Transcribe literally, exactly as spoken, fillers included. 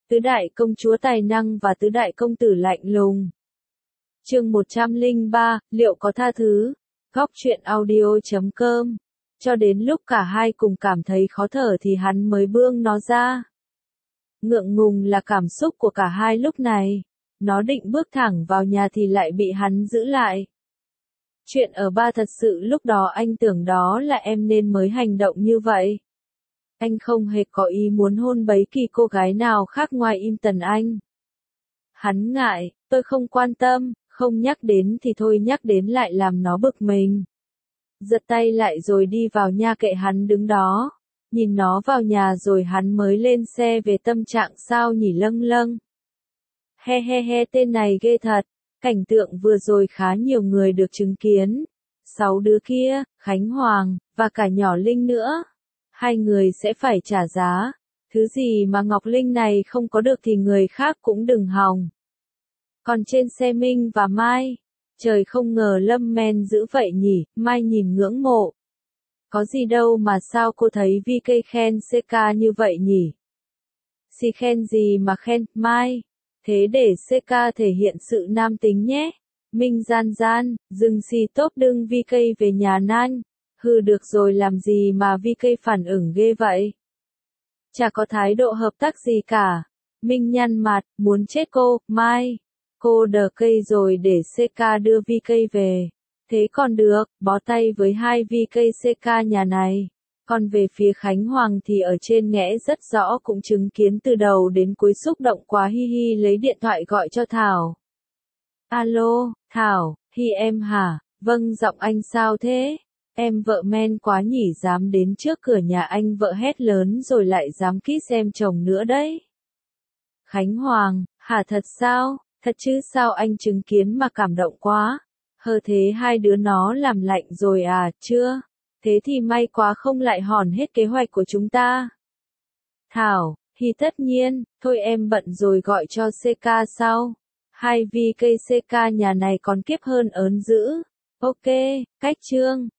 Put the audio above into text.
Tứ đại công chúa tài năng và tứ đại công tử lạnh lùng. Chương một trăm lẻ ba, liệu có tha thứ? Góc truyện audio chấm com. Cho đến lúc cả hai cùng cảm thấy khó thở thì hắn mới buông nó ra. Ngượng ngùng là cảm xúc của cả hai lúc này. Nó định bước thẳng vào nhà thì lại bị hắn giữ lại. Chuyện ở ba thật sự lúc đó anh tưởng đó là em nên mới hành động như vậy. Anh không hề có ý muốn hôn bấy kỳ cô gái nào khác ngoài Im Tần Anh. Hắn ngại, tôi không quan tâm, không nhắc đến thì thôi, nhắc đến lại làm nó bực mình. Giật tay lại rồi đi vào nhà, kệ hắn đứng đó. Nhìn nó vào nhà rồi hắn mới lên xe về. Tâm trạng sao nhỉ? Lâng lâng. He he he, tên này ghê thật. Cảnh tượng vừa rồi khá nhiều người được chứng kiến. Sáu đứa kia, Khánh Hoàng, và cả nhỏ Linh nữa. Hai người sẽ phải trả giá. Thứ gì mà Ngọc Linh này không có được thì người khác cũng đừng hòng. Còn trên xe Minh và Mai. Trời, không ngờ Lâm men dữ vậy nhỉ. Mai nhìn ngưỡng mộ. Có gì đâu mà sao cô thấy vê ca khen xê ca như vậy nhỉ? Xì khen gì mà khen, Mai? Thế để xê ca thể hiện sự nam tính nhé. Minh gian gian, dừng xì tốt đưng vê ca về nhà nan. Hừ, được rồi, làm gì mà vê ca phản ứng ghê vậy? Chả có thái độ hợp tác gì cả. Minh nhăn mặt, muốn chết cô. Mai. Cô đờ cây rồi để xê ca đưa vê ca về. Thế còn được, bó tay với hai vê ca xê ca nhà này. Còn về phía Khánh Hoàng thì ở trên nghẽ rất rõ, cũng chứng kiến từ đầu đến cuối, xúc động quá hi hi, lấy điện thoại gọi cho Thảo. Alo, Thảo, Hi em hả? Vâng, giọng anh sao thế? Em vợ men quá nhỉ, dám đến trước cửa nhà anh vợ hét lớn rồi lại dám kiss em chồng nữa đấy. Khánh Hoàng, hả, thật sao? Thật chứ, sao anh chứng kiến mà cảm động quá. Hơ, thế hai đứa nó làm lạnh rồi à? Chưa? Thế thì may quá, không lại hỏng hết kế hoạch của chúng ta. Thảo, thì tất nhiên, thôi em bận rồi, gọi cho xê ca sau. Hai vê ca xê ca nhà này còn kiếp hơn ớn dữ. Ok, cách chương.